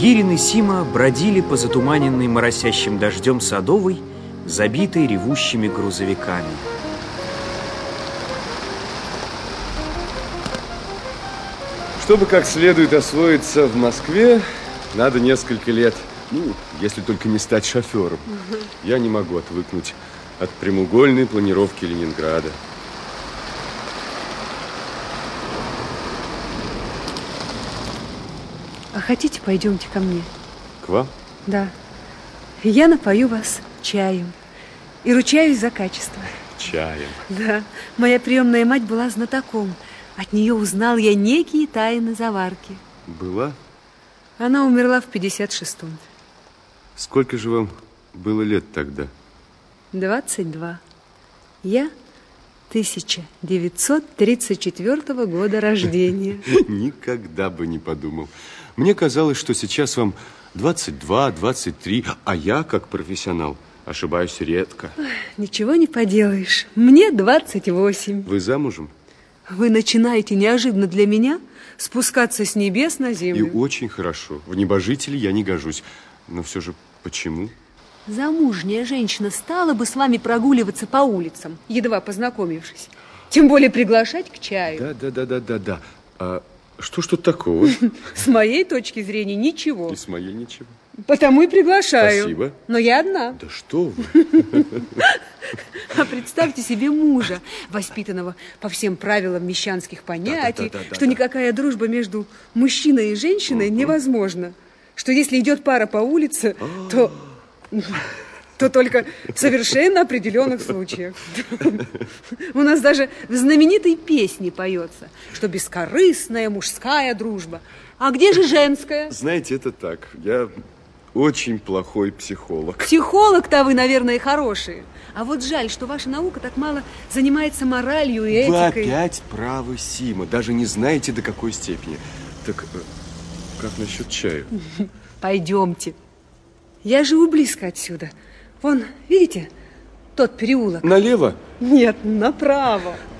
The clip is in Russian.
Гирин и Сима бродили по затуманенной моросящим дождем Садовой, забитой ревущими грузовиками. Чтобы как следует освоиться в Москве, надо несколько лет. Ну, если только не стать шофером. Я не могу отвыкнуть от прямоугольной планировки Ленинграда. А хотите, пойдемте ко мне? К вам? Да. Я напою вас чаем и ручаюсь за качество. Чаем? Да. Моя приемная мать была знатоком. От нее узнал я некие тайны заварки. Была? Она умерла в 56-м. Сколько же вам было лет тогда? 22. Я 1934 года рождения. Никогда бы не подумал. Мне казалось, что сейчас вам 22, 23, а я, как профессионал, ошибаюсь редко. Ничего не поделаешь. Мне 28. Вы замужем? Вы начинаете неожиданно для меня спускаться с небес на землю. И очень хорошо. В небожители я не гожусь. Но все же почему? Замужняя женщина стала бы с вами прогуливаться по улицам, едва познакомившись. Тем более приглашать к чаю. Да. А что ж тут такого? С моей точки зрения ничего. И с моей ничего. Потому и приглашаю. Спасибо. Но я одна. Да что вы? А представьте себе мужа, воспитанного по всем правилам мещанских понятий, что никакая дружба между мужчиной и женщиной невозможна. Что если идет пара по улице, то только в совершенно определенных случаях. У нас даже в знаменитой песне поется, что бескорыстная мужская дружба. А где же женская? Знаете, это так. Я очень плохой психолог. Психолог-то вы, наверное, хороший. А вот жаль, что ваша наука так мало занимается моралью и этикой. Вы опять правы, Сима. Даже не знаете, до какой степени. Так как насчет чаю? Пойдемте. Я живу близко отсюда. Вон, видите, тот переулок? Налево? Нет, направо.